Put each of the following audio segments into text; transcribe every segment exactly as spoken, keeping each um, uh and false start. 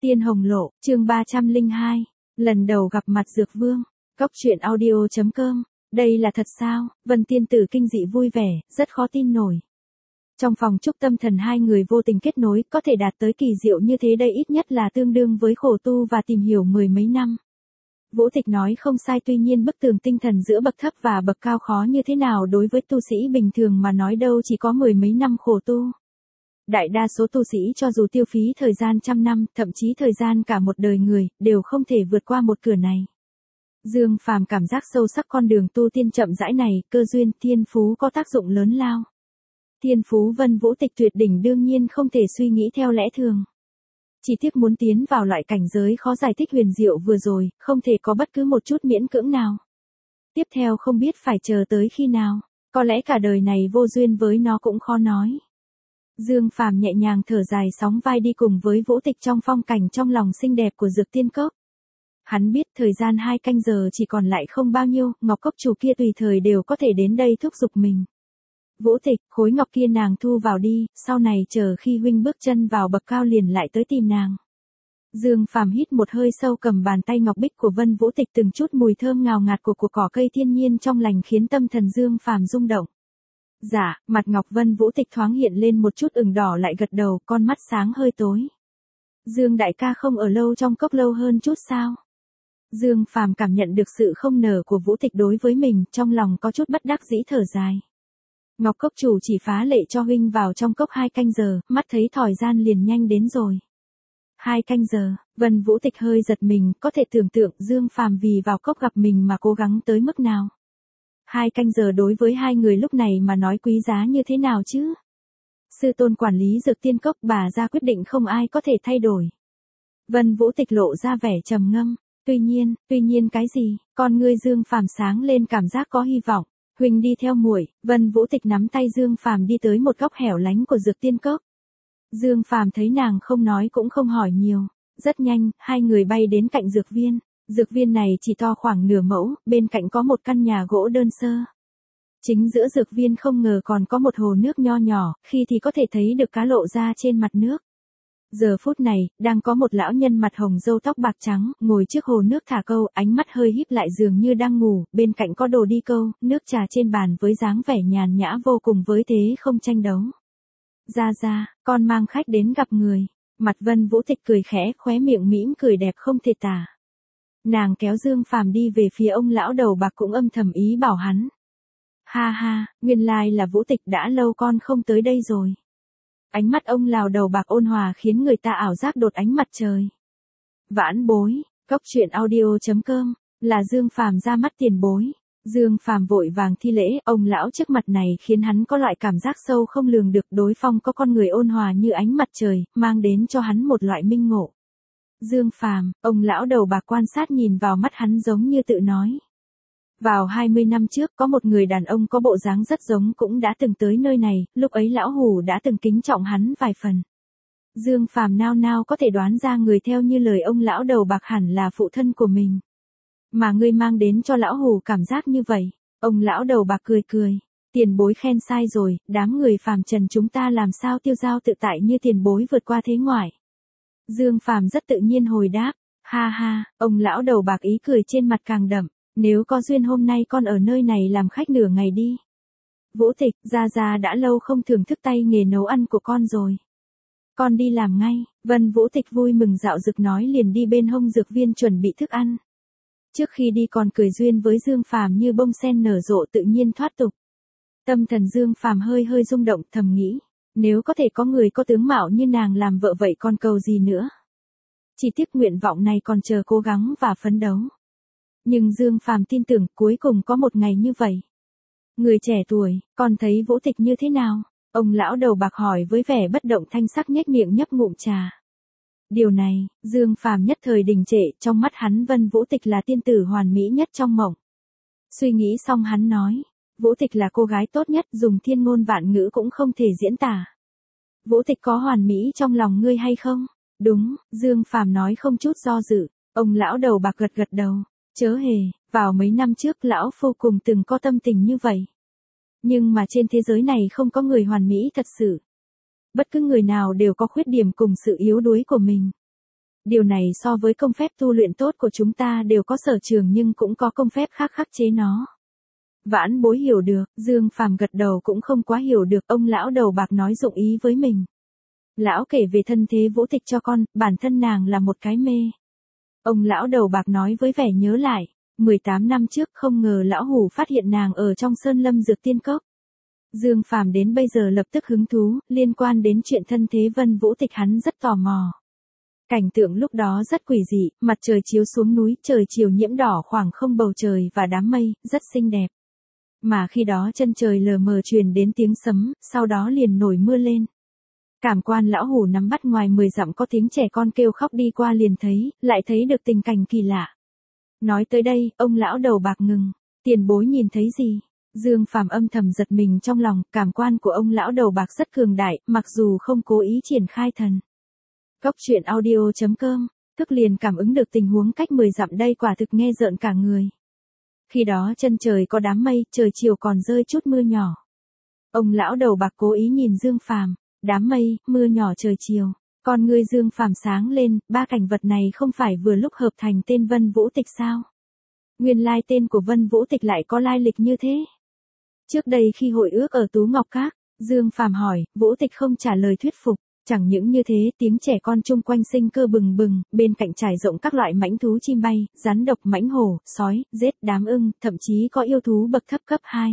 Tiên Hồng Lộ, chương ba trăm lẻ hai, lần đầu gặp mặt Dược Vương. Cốc truyện audio chấm com. Đây là thật sao? Vân tiên tử kinh dị vui vẻ, rất khó tin nổi. Trong phòng trúc tâm thần hai người vô tình kết nối, có thể đạt tới kỳ diệu như thế đây ít nhất là tương đương với khổ tu và tìm hiểu mười mấy năm. Vũ Tịch nói không sai, tuy nhiên bức tường tinh thần giữa bậc thấp và bậc cao khó như thế nào đối với tu sĩ bình thường mà nói đâu chỉ có mười mấy năm khổ tu. Đại đa số tu sĩ cho dù tiêu phí thời gian trăm năm, thậm chí thời gian cả một đời người, đều không thể vượt qua một cửa này. Dương Phàm cảm giác sâu sắc con đường tu tiên chậm rãi này, cơ duyên, thiên phú có tác dụng lớn lao. Thiên phú Vân Vũ Tịch tuyệt đỉnh đương nhiên không thể suy nghĩ theo lẽ thường. Chỉ tiếc muốn tiến vào loại cảnh giới khó giải thích huyền diệu vừa rồi, không thể có bất cứ một chút miễn cưỡng nào. Tiếp theo không biết phải chờ tới khi nào, có lẽ cả đời này vô duyên với nó cũng khó nói. Dương Phàm nhẹ nhàng thở dài sóng vai đi cùng với Vũ Tịch trong phong cảnh trong lòng xinh đẹp của Dược Tiên Cốc. Hắn biết thời gian hai canh giờ chỉ còn lại không bao nhiêu, ngọc cốc chủ kia tùy thời đều có thể đến đây thúc giục mình. Vũ Tịch, khối ngọc kia nàng thu vào đi, sau này chờ khi huynh bước chân vào bậc cao liền lại tới tìm nàng. Dương Phàm hít một hơi sâu, cầm bàn tay ngọc bích của Vân Vũ Tịch, từng chút mùi thơm ngào ngạt của của cỏ cây thiên nhiên trong lành khiến tâm thần Dương Phàm rung động. Dạ, mặt ngọc Vân Vũ Tịch thoáng hiện lên một chút ửng đỏ, lại gật đầu, con mắt sáng hơi tối. Dương đại ca không ở lâu trong cốc lâu hơn chút sao? Dương Phàm cảm nhận được sự không nở của Vũ Tịch đối với mình, trong lòng có chút bất đắc dĩ thở dài. Ngọc cốc chủ chỉ phá lệ cho huynh vào trong cốc hai canh giờ, mắt thấy thời gian liền nhanh đến rồi. Hai canh giờ, Vân Vũ Tịch hơi giật mình, có thể tưởng tượng Dương Phàm vì vào cốc gặp mình mà cố gắng tới mức nào. Hai canh giờ đối với hai người lúc này mà nói quý giá như thế nào chứ? Sư tôn quản lý Dược Tiên Cốc, bà ra quyết định không ai có thể thay đổi. Vân Vũ Tịch lộ ra vẻ trầm ngâm. Tuy nhiên, tuy nhiên cái gì? Con ngươi Dương Phàm sáng lên, cảm giác có hy vọng. Huynh đi theo muội. Vân Vũ Tịch nắm tay Dương Phàm đi tới một góc hẻo lánh của Dược Tiên Cốc. Dương Phàm thấy nàng không nói cũng không hỏi nhiều. Rất nhanh, hai người bay đến cạnh dược viên. Dược viên này chỉ to khoảng nửa mẫu, bên cạnh có một căn nhà gỗ đơn sơ. Chính giữa dược viên không ngờ còn có một hồ nước nho nhỏ, khi thì có thể thấy được cá lộ ra trên mặt nước. Giờ phút này, đang có một lão nhân mặt hồng râu tóc bạc trắng, ngồi trước hồ nước thả câu, ánh mắt hơi híp lại dường như đang ngủ, bên cạnh có đồ đi câu, nước trà trên bàn với dáng vẻ nhàn nhã vô cùng với thế không tranh đấu. Ra ra, con mang khách đến gặp người. Mặt Vân Vũ Tịch cười khẽ, khóe miệng mỉm cười đẹp không thể tả. Nàng kéo Dương Phàm đi về phía ông lão đầu bạc, cũng âm thầm ý bảo hắn. Ha ha, nguyên lai là Vũ Tịch, đã lâu con không tới đây rồi. Ánh mắt ông lão đầu bạc ôn hòa khiến người ta ảo giác đột ánh mặt trời. Vãn bối, cốc truyện audio chấm com, là Dương Phàm ra mắt tiền bối. Dương Phàm vội vàng thi lễ, ông lão trước mặt này khiến hắn có loại cảm giác sâu không lường được, đối phương có con người ôn hòa như ánh mặt trời, mang đến cho hắn một loại minh ngộ. Dương Phàm, ông lão đầu bạc quan sát nhìn vào mắt hắn giống như tự nói. Vào hai mươi năm trước, có một người đàn ông có bộ dáng rất giống cũng đã từng tới nơi này, lúc ấy lão hủ đã từng kính trọng hắn vài phần. Dương Phàm nao nao có thể đoán ra người theo như lời ông lão đầu bạc hẳn là phụ thân của mình. Mà ngươi mang đến cho lão hủ cảm giác như vậy. Ông lão đầu bạc cười cười. Tiền bối khen sai rồi, đám người phàm trần chúng ta làm sao tiêu dao tự tại như tiền bối vượt qua thế ngoại. Dương Phàm rất tự nhiên hồi đáp. Ha ha, ông lão đầu bạc ý cười trên mặt càng đậm. Nếu có duyên hôm nay con ở nơi này làm khách nửa ngày đi. Vũ Tịch, gia gia đã lâu không thưởng thức tay nghề nấu ăn của con rồi. Con đi làm ngay. Vân Vũ Tịch vui mừng dạo dực nói liền đi bên hông dược viên chuẩn bị thức ăn. Trước khi đi còn cười duyên với Dương Phàm như bông sen nở rộ tự nhiên thoát tục. Tâm thần Dương Phàm hơi hơi rung động, thầm nghĩ, nếu có thể có người có tướng mạo như nàng làm vợ vậy còn cầu gì nữa. Chỉ tiếc nguyện vọng này còn chờ cố gắng và phấn đấu. Nhưng Dương Phàm tin tưởng cuối cùng có một ngày như vậy. Người trẻ tuổi, con thấy Vũ Tịch như thế nào? Ông lão đầu bạc hỏi với vẻ bất động, thanh sắc nhếch miệng nhấp ngụm trà. Điều này, Dương Phàm nhất thời đình trệ, trong mắt hắn Vân Vũ Tịch là tiên tử hoàn mỹ nhất trong mộng. Suy nghĩ xong hắn nói, Vũ Tịch là cô gái tốt nhất, dùng thiên ngôn vạn ngữ cũng không thể diễn tả. Vũ Tịch có hoàn mỹ trong lòng ngươi hay không? Đúng, Dương Phàm nói không chút do dự. Ông lão đầu bạc gật gật đầu. Chớ hề, vào mấy năm trước lão phu cùng từng có tâm tình như vậy. Nhưng mà trên thế giới này không có người hoàn mỹ thật sự. Bất cứ người nào đều có khuyết điểm cùng sự yếu đuối của mình. Điều này so với công phép tu luyện tốt của chúng ta đều có sở trường nhưng cũng có công phép khác khắc chế nó. Vãn bối hiểu được, Dương Phàm gật đầu cũng không quá hiểu được ông lão đầu bạc nói dụng ý với mình. Lão kể về thân thế Vũ Tịch cho con, bản thân nàng là một cái mê. Ông lão đầu bạc nói với vẻ nhớ lại, mười tám năm trước không ngờ lão hủ phát hiện nàng ở trong sơn lâm dược tiên cốc. Dương Phàm đến bây giờ lập tức hứng thú, liên quan đến chuyện thân thế Vân Vũ Tịch hắn rất tò mò. Cảnh tượng lúc đó rất quỷ dị, mặt trời chiếu xuống núi, trời chiều nhiễm đỏ khoảng không bầu trời và đám mây, rất xinh đẹp. Mà khi đó chân trời lờ mờ truyền đến tiếng sấm, sau đó liền nổi mưa lên. Cảm quan lão hủ nắm bắt ngoài mười dặm có tiếng trẻ con kêu khóc đi qua liền thấy, lại thấy được tình cảnh kỳ lạ. Nói tới đây, ông lão đầu bạc ngừng, tiền bối nhìn thấy gì? Dương Phàm âm thầm giật mình trong lòng, cảm quan của ông lão đầu bạc rất cường đại, mặc dù không cố ý triển khai thần. Cốc truyện audio chấm com, thức liền cảm ứng được tình huống cách mười dặm đây quả thực nghe rợn cả người. Khi đó chân trời có đám mây, trời chiều còn rơi chút mưa nhỏ. Ông lão đầu bạc cố ý nhìn Dương Phàm, đám mây, mưa nhỏ trời chiều, con ngươi Dương Phàm sáng lên, ba cảnh vật này không phải vừa lúc hợp thành tên Vân Vũ Tịch sao? Nguyên lai tên của Vân Vũ Tịch lại có lai lịch như thế. Trước đây khi hội ước ở Tú Ngọc Các, Dương Phàm hỏi, Vũ Tịch không trả lời thuyết phục. Chẳng những như thế, tiếng trẻ con chung quanh sinh cơ bừng bừng, bên cạnh trải rộng các loại mãnh thú chim bay, rắn độc, mãnh hổ, sói, rết, đám ưng, thậm chí có yêu thú bậc thấp cấp hai.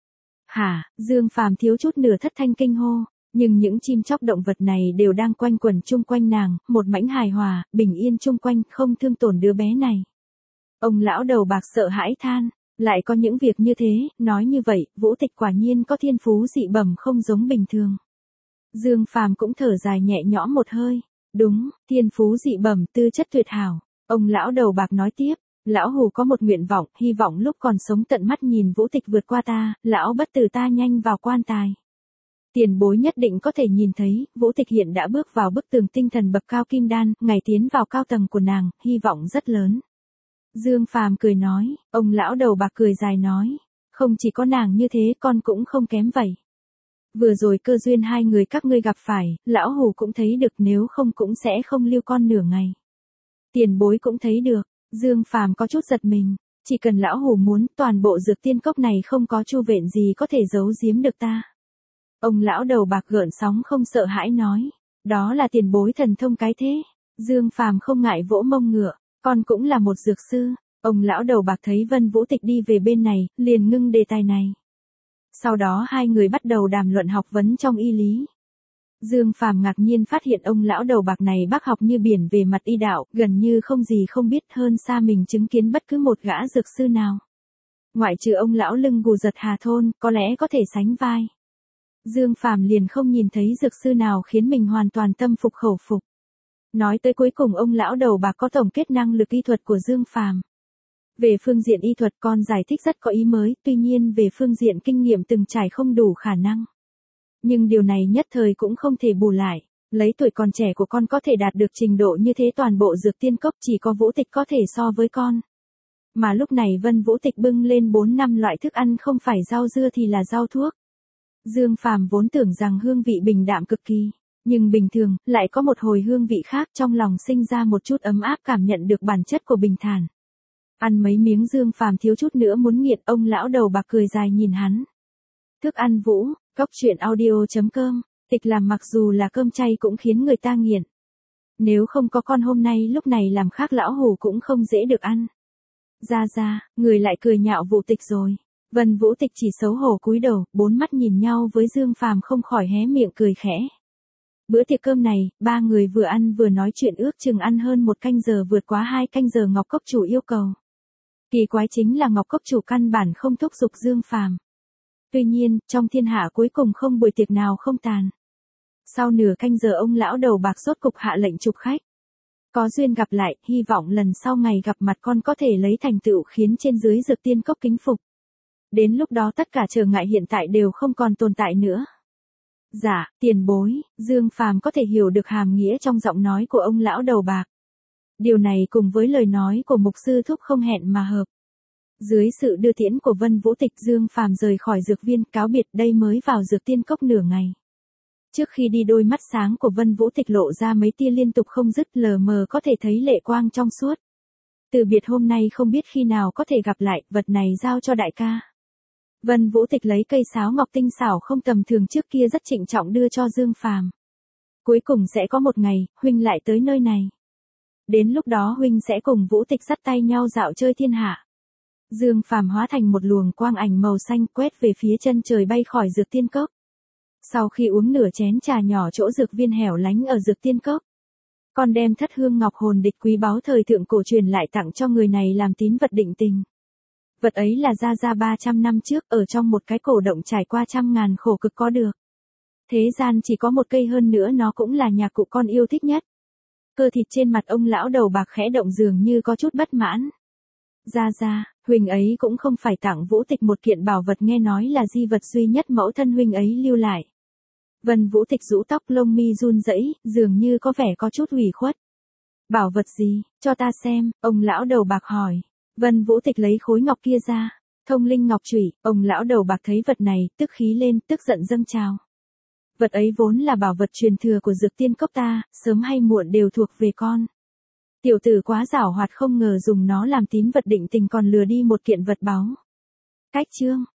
Hả, Dương Phàm thiếu chút nửa thất thanh kinh hô, nhưng những chim chóc động vật này đều đang quanh quẩn chung quanh nàng, một mảnh hài hòa, bình yên chung quanh, không thương tổn đứa bé này. Ông lão đầu bạc sợ hãi than, lại có những việc như thế, nói như vậy, Vũ Tịch quả nhiên có thiên phú dị bẩm không giống bình thường. Dương Phàm cũng thở dài nhẹ nhõm một hơi, đúng, thiên phú dị bẩm, tư chất tuyệt hảo. Ông lão đầu bạc nói tiếp, lão hủ có một nguyện vọng, hy vọng lúc còn sống tận mắt nhìn Vũ Tịch vượt qua ta, lão bất tử ta nhanh vào quan tài. Tiền bối nhất định có thể nhìn thấy, Vũ Tịch hiện đã bước vào bức tường tinh thần bậc cao kim đan, ngày tiến vào cao tầng của nàng, hy vọng rất lớn. Dương Phàm cười nói, ông lão đầu bạc cười dài nói, không chỉ có nàng như thế con cũng không kém vậy. Vừa rồi cơ duyên hai người các ngươi gặp phải, lão hủ cũng thấy được nếu không cũng sẽ không lưu con nửa ngày. Tiền bối cũng thấy được, Dương Phàm có chút giật mình, chỉ cần lão hủ muốn toàn bộ dược tiên cốc này không có chu vện gì có thể giấu giếm được ta. Ông lão đầu bạc gợn sóng không sợ hãi nói, đó là tiền bối thần thông cái thế. Dương Phàm không ngại vỗ mông ngựa, con cũng là một dược sư. Ông lão đầu bạc thấy Vân Vũ Tịch đi về bên này, liền ngưng đề tài này. Sau đó hai người bắt đầu đàm luận học vấn trong y lý. Dương Phàm ngạc nhiên phát hiện ông lão đầu bạc này bác học như biển về mặt y đạo, gần như không gì không biết hơn xa mình chứng kiến bất cứ một gã dược sư nào. Ngoại trừ ông lão lưng gù giật Hà Thôn, có lẽ có thể sánh vai. Dương Phàm liền không nhìn thấy dược sư nào khiến mình hoàn toàn tâm phục khẩu phục. Nói tới cuối cùng ông lão đầu bạc có tổng kết năng lực y thuật của Dương Phàm. Về phương diện y thuật con giải thích rất có ý mới, tuy nhiên về phương diện kinh nghiệm từng trải không đủ khả năng. Nhưng điều này nhất thời cũng không thể bù lại, lấy tuổi còn trẻ của con có thể đạt được trình độ như thế toàn bộ dược tiên cốc chỉ có Vũ Tịch có thể so với con. Mà lúc này Vân Vũ Tịch bưng lên bốn năm loại thức ăn không phải rau dưa thì là rau thuốc. Dương Phàm vốn tưởng rằng hương vị bình đạm cực kỳ, nhưng bình thường, lại có một hồi hương vị khác trong lòng sinh ra một chút ấm áp cảm nhận được bản chất của bình thản. Ăn mấy miếng Dương Phàm thiếu chút nữa muốn nghiện, ông lão đầu bạc cười dài nhìn hắn. Thức ăn Vũ, cốc truyện audio chấm com, Tịch làm mặc dù là cơm chay cũng khiến người ta nghiện. Nếu không có con hôm nay lúc này làm khác lão hủ cũng không dễ được ăn. Ra ra, người lại cười nhạo Vũ Tịch rồi. Vân Vũ Tịch chỉ xấu hổ cúi đầu, bốn mắt nhìn nhau với Dương Phàm không khỏi hé miệng cười khẽ. Bữa tiệc cơm này, ba người vừa ăn vừa nói chuyện ước chừng ăn hơn một canh giờ vượt quá hai canh giờ Ngọc Cốc Chủ yêu cầu. Kỳ quái chính là Ngọc Cốc Chủ căn bản không thúc giục Dương Phàm. Tuy nhiên, trong thiên hạ cuối cùng không buổi tiệc nào không tàn. Sau nửa canh giờ ông lão đầu bạc rốt cục hạ lệnh chụp khách. Có duyên gặp lại, hy vọng lần sau ngày gặp mặt con có thể lấy thành tựu khiến trên dưới dược tiên cốc kính phục. Đến lúc đó tất cả trở ngại hiện tại đều không còn tồn tại nữa. Dạ, tiền bối, Dương Phàm có thể hiểu được hàm nghĩa trong giọng nói của ông lão đầu bạc. Điều này cùng với lời nói của mục sư thúc không hẹn mà hợp. Dưới sự đưa tiễn của Vân Vũ Tịch, Dương Phàm rời khỏi dược viên cáo biệt, đây mới vào dược tiên cốc nửa ngày. Trước khi đi đôi mắt sáng của Vân Vũ Tịch lộ ra mấy tia liên tục không dứt, lờ mờ có thể thấy lệ quang trong suốt. Từ biệt hôm nay không biết khi nào có thể gặp lại, vật này giao cho đại ca. Vân Vũ Tịch lấy cây sáo ngọc tinh xảo không tầm thường trước kia rất trịnh trọng đưa cho Dương Phàm. Cuối cùng sẽ có một ngày, huynh lại tới nơi này. Đến lúc đó huynh sẽ cùng Vũ Tịch dắt tay nhau dạo chơi thiên hạ. Dương Phàm hóa thành một luồng quang ảnh màu xanh quét về phía chân trời bay khỏi dược tiên cốc. Sau khi uống nửa chén trà nhỏ chỗ dược viên hẻo lánh ở dược tiên cốc, còn đem thất hương ngọc hồn địch quý báu thời thượng cổ truyền lại tặng cho người này làm tín vật định tình. Vật ấy là ra ra ba trăm năm trước ở trong một cái cổ động trải qua trăm ngàn khổ cực có được. Thế gian chỉ có một cây, hơn nữa nó cũng là nhạc cụ con yêu thích nhất. Cơ thịt trên mặt ông lão đầu bạc khẽ động dường như có chút bất mãn. Ra ra, huynh ấy cũng không phải tặng Vũ Tịch một kiện bảo vật, nghe nói là di vật duy nhất mẫu thân huynh ấy lưu lại. Vân Vũ Tịch rũ tóc lông mi run rẩy, dường như có vẻ có chút ủy khuất. Bảo vật gì, cho ta xem, ông lão đầu bạc hỏi. Vân Vũ Tịch lấy khối ngọc kia ra. Thông linh ngọc chủy. Ông lão đầu bạc thấy vật này, tức khí lên, tức giận dâng trào. Vật ấy vốn là bảo vật truyền thừa của dược tiên cốc ta, sớm hay muộn đều thuộc về con. Tiểu tử quá giảo hoạt, không ngờ dùng nó làm tín vật định tình còn lừa đi một kiện vật báu. Cách chương